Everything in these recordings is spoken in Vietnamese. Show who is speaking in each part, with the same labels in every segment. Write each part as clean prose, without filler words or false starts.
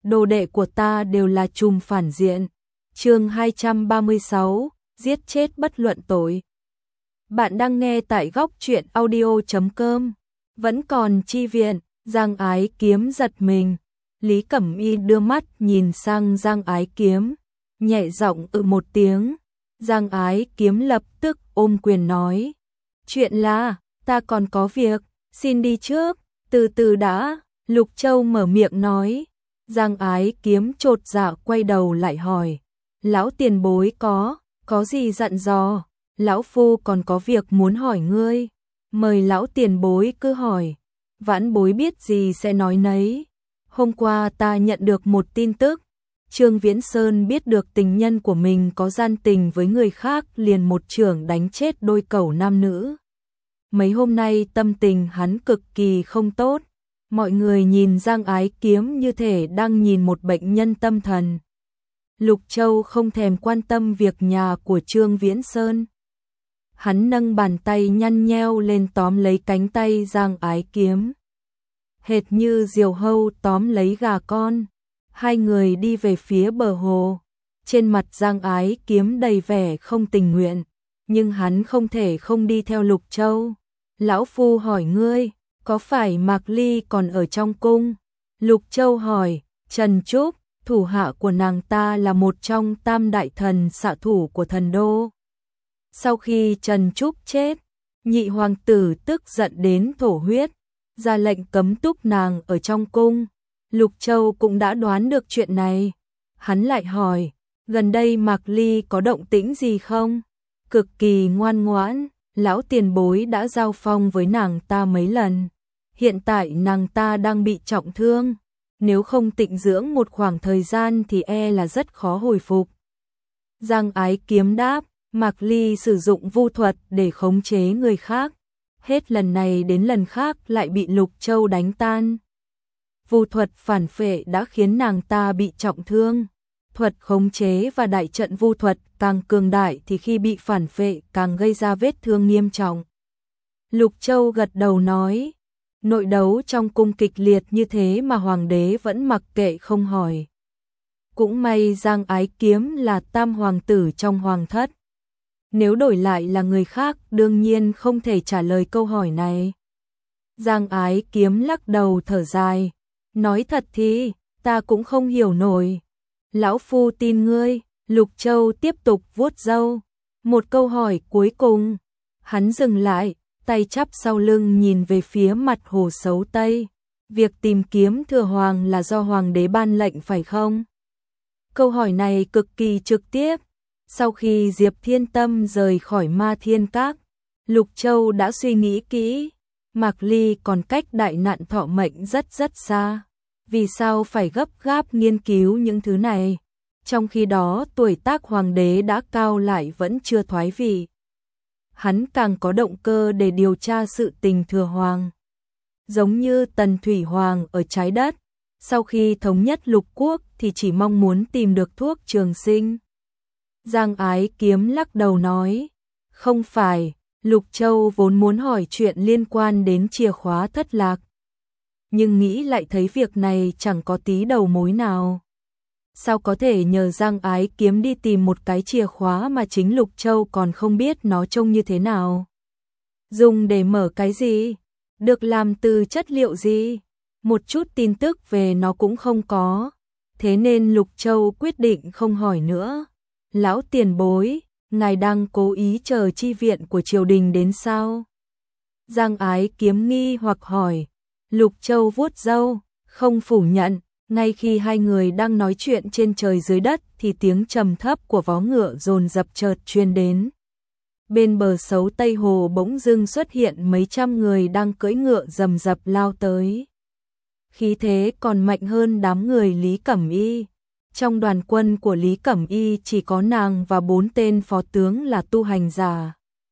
Speaker 1: đồ đệ của ta đều là trùm phản diện. Chương 236, giết chết bất luận tội. Bạn đang nghe tại góc truyện audio.com. Vẫn còn chi viện, Giang Ái Kiếm giật mình. Lý Cẩm Y đưa mắt nhìn sang Giang Ái Kiếm, nhẹ giọng một tiếng. Giang Ái Kiếm lập tức ôm quyền nói: "Chuyện là, ta còn có việc, xin đi trước, từ từ đã." Lục Châu mở miệng nói. Giang Ái Kiếm chột dạ quay đầu lại hỏi: "Lão tiền bối có gì dặn dò? Lão phu còn có việc muốn hỏi ngươi." "Mời lão tiền bối cứ hỏi, vãn bối biết gì sẽ nói nấy." "Hôm qua ta nhận được một tin tức, Trương Viễn Sơn biết được tình nhân của mình có gian tình với người khác liền một chưởng đánh chết đôi cẩu nam nữ. Mấy hôm nay tâm tình hắn cực kỳ không tốt." Mọi người nhìn Giang Ái Kiếm như thể đang nhìn một bệnh nhân tâm thần. Lục Châu không thèm quan tâm việc nhà của Trương Viễn Sơn. Hắn nâng bàn tay nhăn nheo lên tóm lấy cánh tay Giang Ái Kiếm, hệt như diều hâu tóm lấy gà con. Hai người đi về phía bờ hồ. Trên mặt Giang Ái Kiếm đầy vẻ không tình nguyện, nhưng hắn không thể không đi theo Lục Châu. "Lão phu hỏi ngươi, có phải Mạc Ly còn ở trong cung?" Lục Châu hỏi. "Trần Trúc, thủ hạ của nàng ta là một trong tam đại thần xạ thủ của thần đô. Sau khi Trần Trúc chết, nhị hoàng tử tức giận đến thổ huyết, ra lệnh cấm túc nàng ở trong cung." Lục Châu cũng đã đoán được chuyện này. Hắn lại hỏi: "Gần đây Mạc Ly có động tĩnh gì không?" "Cực kỳ ngoan ngoãn, lão tiền bối đã giao phong với nàng ta mấy lần. Hiện tại nàng ta đang bị trọng thương, nếu không tịnh dưỡng một khoảng thời gian thì e là rất khó hồi phục." Giang Ái Kiếm đáp. Mạc Ly sử dụng vu thuật để khống chế người khác, hết lần này đến lần khác lại bị Lục Châu đánh tan. Vu thuật phản phệ đã khiến nàng ta bị trọng thương. Thuật khống chế và đại trận vu thuật càng cường đại thì khi bị phản phệ càng gây ra vết thương nghiêm trọng. Lục Châu gật đầu nói: "Nội đấu trong cung kịch liệt như thế mà hoàng đế vẫn mặc kệ không hỏi. Cũng may Giang Ái Kiếm là tam hoàng tử trong hoàng thất. Nếu đổi lại là người khác đương nhiên không thể trả lời câu hỏi này." Giang Ái Kiếm lắc đầu thở dài, nói: "Thật thì, ta cũng không hiểu nổi. Lão phu tin ngươi." Lục Châu tiếp tục vuốt râu. Một câu hỏi cuối cùng. Hắn dừng lại, tay chắp sau lưng nhìn về phía mặt hồ Sấu Tây. "Việc tìm kiếm Thừa Hoàng là do hoàng đế ban lệnh phải không?" Câu hỏi này cực kỳ trực tiếp. Sau khi Diệp Thiên Tâm rời khỏi Ma Thiên Các, Lục Châu đã suy nghĩ kỹ. Mạc Ly còn cách đại nạn thọ mệnh rất xa. Vì sao phải gấp gáp nghiên cứu những thứ này? Trong khi đó tuổi tác hoàng đế đã cao lại vẫn chưa thoái vị. Hắn càng có động cơ để điều tra sự tình Thừa Hoàng. Giống như Tần Thủy Hoàng ở trái đất, sau khi thống nhất lục quốc thì chỉ mong muốn tìm được thuốc trường sinh. Giang Ái Kiếm lắc đầu nói: "Không phải." Lục Châu vốn muốn hỏi chuyện liên quan đến chìa khóa thất lạc, nhưng nghĩ lại thấy việc này chẳng có tí đầu mối nào. Sao có thể nhờ Giang Ái Kiếm đi tìm một cái chìa khóa mà chính Lục Châu còn không biết nó trông như thế nào? Dùng để mở cái gì? Được làm từ chất liệu gì? Một chút tin tức về nó cũng không có. Thế nên Lục Châu quyết định không hỏi nữa. "Lão tiền bối, ngài đang cố ý chờ chi viện của triều đình đến sao?" Giang Ái Kiếm nghi hoặc hỏi. Lục Châu vuốt râu, không phủ nhận. Ngay khi hai người đang nói chuyện trên trời dưới đất thì tiếng trầm thấp của vó ngựa dồn dập chợt truyền đến. Bên bờ Sấu Tây hồ bỗng dưng xuất hiện mấy trăm người đang cưỡi ngựa rầm rập lao tới. Khí thế còn mạnh hơn đám người Lý Cẩm Y. Trong đoàn quân của Lý Cẩm Y chỉ có nàng và 4 tên phó tướng là tu hành giả.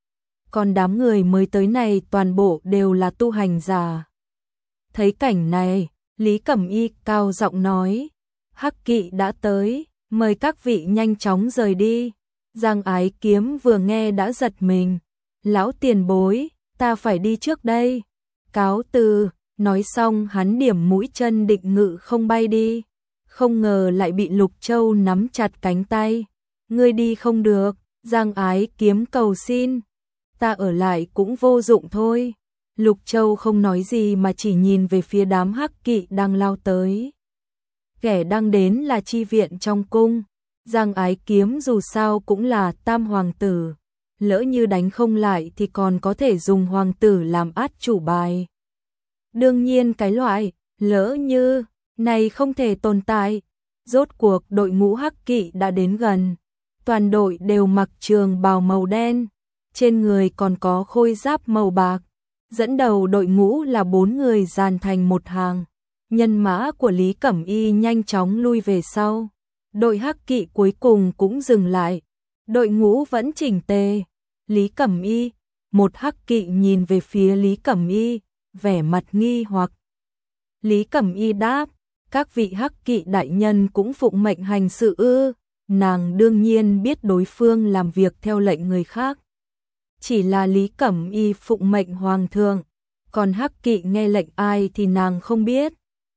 Speaker 1: Còn đám người mới tới này toàn bộ đều là tu hành giả. Thấy cảnh này, Lý Cẩm Y cao giọng nói: "Hắc kỵ đã tới, mời các vị nhanh chóng rời đi." Giang Ái Kiếm vừa nghe đã giật mình. "Lão tiền bối, ta phải đi trước đây." "Cáo từ." Nói xong hắn điểm mũi chân định ngự không bay đi. không ngờ lại bị Lục Châu nắm chặt cánh tay. Ngươi đi không được, Giang Ái Kiếm cầu xin. Ta ở lại cũng vô dụng thôi. Lục Châu không nói gì mà chỉ nhìn về phía đám hắc kỵ đang lao tới. Kẻ đang đến là chi viện trong cung. Giang Ái Kiếm dù sao cũng là tam hoàng tử. Lỡ như đánh không lại thì còn có thể dùng hoàng tử làm át chủ bài. Đương nhiên cái loại lỡ như này không thể tồn tại. Rốt cuộc đội ngũ hắc kỵ đã đến gần. Toàn đội đều mặc trường bào màu đen, trên người còn có khôi giáp màu bạc. Dẫn đầu đội ngũ là 4 người dàn thành một hàng. Nhân mã của Lý Cẩm Y nhanh chóng lui về sau. Đội hắc kỵ cuối cùng cũng dừng lại. Đội ngũ vẫn chỉnh tề. Lý Cẩm Y, một hắc kỵ nhìn về phía Lý Cẩm Y, vẻ mặt nghi hoặc. Lý Cẩm Y đáp, các vị hắc kỵ đại nhân cũng phụng mệnh hành sự ư? Nàng đương nhiên biết đối phương làm việc theo lệnh người khác. Chỉ là Lý Cẩm Y phụng mệnh hoàng thượng, còn hắc kỵ nghe lệnh ai thì nàng không biết.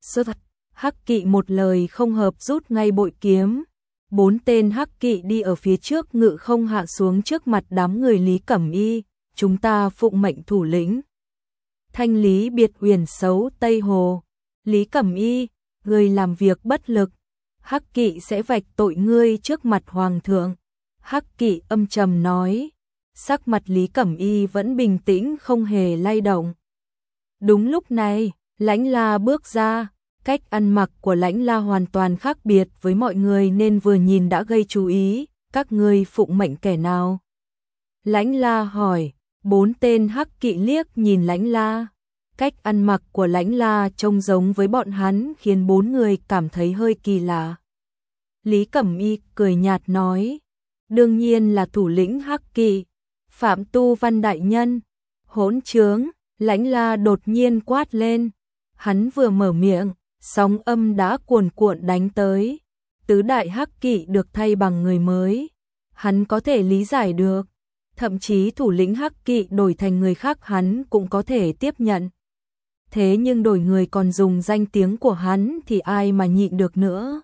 Speaker 1: Hắc kỵ một lời không hợp rút ngay bội kiếm. 4 tên hắc kỵ đi ở phía trước ngự không hạ xuống trước mặt đám người Lý Cẩm Y. Chúng ta phụng mệnh thủ lĩnh thanh lý biệt uyển xấu Tây Hồ. Lý Cẩm Y, ngươi làm việc bất lực, hắc kỵ sẽ vạch tội ngươi trước mặt hoàng thượng. Hắc kỵ âm trầm nói. Sắc mặt Lý Cẩm Y vẫn bình tĩnh không hề lay động. Đúng lúc này, Lãnh La bước ra. Cách ăn mặc của Lãnh La hoàn toàn khác biệt với mọi người nên vừa nhìn đã gây chú ý. Các ngươi phụng mệnh kẻ nào? Lãnh La hỏi. 4 tên hắc kỵ liếc nhìn Lãnh La. Cách ăn mặc của Lãnh La trông giống với bọn hắn khiến 4 người cảm thấy hơi kỳ lạ. Lý Cẩm Y cười nhạt nói. Đương nhiên là thủ lĩnh hắc kỵ, Phạm Tu Văn đại nhân. Hỗn trướng, Lãnh La đột nhiên quát lên. Hắn vừa mở miệng, sóng âm đã cuồn cuộn đánh tới. Tứ đại hắc kỵ được thay bằng người mới. Hắn có thể lý giải được. Thậm chí thủ lĩnh hắc kỵ đổi thành người khác hắn cũng có thể tiếp nhận. Thế nhưng đổi người còn dùng danh tiếng của hắn thì ai mà nhịn được nữa.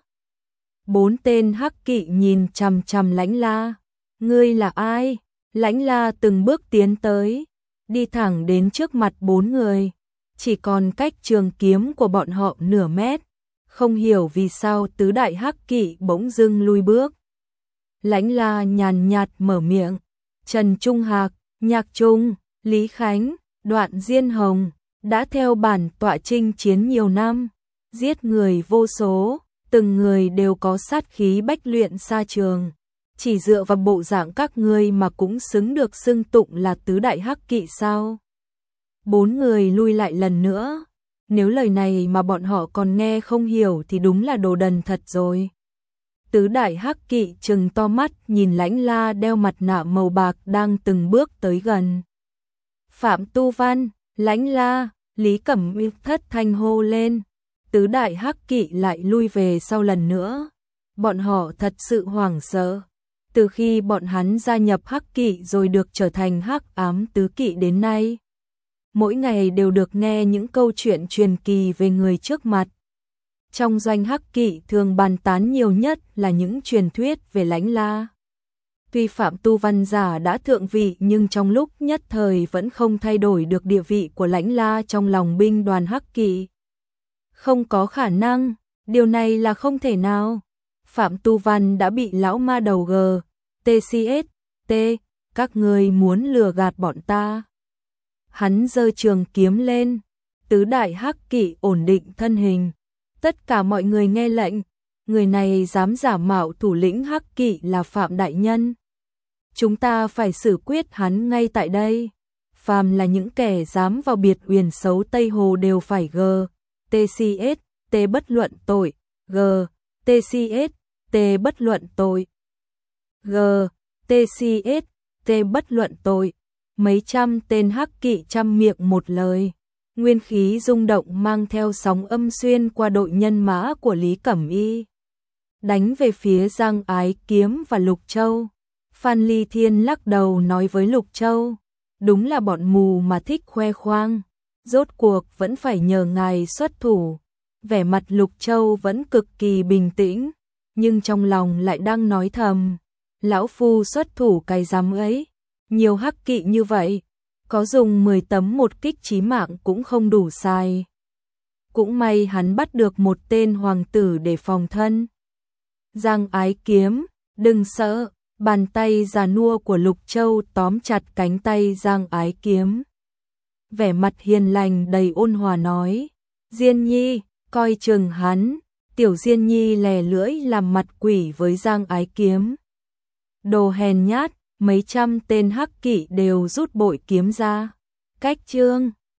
Speaker 1: 4 tên hắc kỵ nhìn chằm chằm Lãnh La. Ngươi là ai? Lãnh La từng bước tiến tới, đi thẳng đến trước mặt 4 người. Chỉ còn cách trường kiếm của bọn họ nửa mét. Không hiểu vì sao tứ đại hắc kỵ bỗng dưng lui bước. Lãnh La nhàn nhạt mở miệng. Trần Trung Hạc, Nhạc Trung, Lý Khánh, Đoạn Diên Hồng đã theo bản tọa chinh chiến nhiều năm, giết người vô số, từng người đều có sát khí bách luyện xa trường. Chỉ dựa vào bộ dạng các ngươi mà cũng xứng được xưng tụng là tứ đại hắc kỵ sao? 4 người lui lại lần nữa. Nếu lời này mà bọn họ còn nghe không hiểu thì đúng là đồ đần thật rồi. Tứ đại hắc kỵ trừng to mắt nhìn Lãnh La đeo mặt nạ màu bạc đang từng bước tới gần. Phạm Tu Văn, Lãnh La, Lý Cẩm Y thất thanh hô lên. Tứ đại hắc kỵ lại lui về sau lần nữa. Bọn họ thật sự hoảng sợ. Từ khi bọn hắn gia nhập hắc kỵ rồi được trở thành hắc ám tứ kỵ đến nay, mỗi ngày đều được nghe những câu chuyện truyền kỳ về người trước mặt. Trong doanh hắc kỵ thường bàn tán nhiều nhất là những truyền thuyết về Lãnh La. Tuy Phạm Tu Văn giả đã thượng vị nhưng trong lúc nhất thời vẫn không thay đổi được địa vị của Lãnh La trong lòng binh đoàn hắc kỵ. Không có khả năng, điều này là không thể nào. Phạm Tu Văn đã bị lão ma đầu TCST, các ngươi muốn lừa gạt bọn ta. Hắn giơ trường kiếm lên, tứ đại hắc kỵ ổn định thân hình. Tất cả mọi người nghe lệnh, người này dám giả mạo thủ lĩnh hắc kỵ là Phạm đại nhân. Chúng ta phải xử quyết hắn ngay tại đây. Phàm là những kẻ dám vào biệt uyển xấu Tây Hồ đều phải TCST bất luận tội, TCST bất luận tội, TCST bất luận tội. Mấy trăm tên hắc kỵ trăm miệng một lời. Nguyên khí rung động mang theo sóng âm xuyên qua đội nhân mã của Lý Cẩm Y, đánh về phía Giang Ái Kiếm và Lục Châu. Phan Ly Thiên lắc đầu nói với Lục Châu, đúng là bọn mù mà thích khoe khoang, rốt cuộc vẫn phải nhờ ngài xuất thủ. Vẻ mặt Lục Châu vẫn cực kỳ bình tĩnh, nhưng trong lòng lại đang nói thầm, lão phu xuất thủ cái rắm ấy, nhiều hắc kỵ như vậy, có dùng 10 tấm một kích chí mạng cũng không đủ sai. Cũng may hắn bắt được một tên hoàng tử để phòng thân. Giang Ái Kiếm, đừng sợ, bàn tay già nua của Lục Châu tóm chặt cánh tay Giang Ái Kiếm. Vẻ mặt hiền lành đầy ôn hòa nói, Diên Nhi, coi chừng hắn. Tiểu Diên Nhi lè lưỡi làm mặt quỷ với Giang Ái Kiếm. Đồ hèn nhát, mấy trăm tên hắc kỵ đều rút bội kiếm ra. Cách chương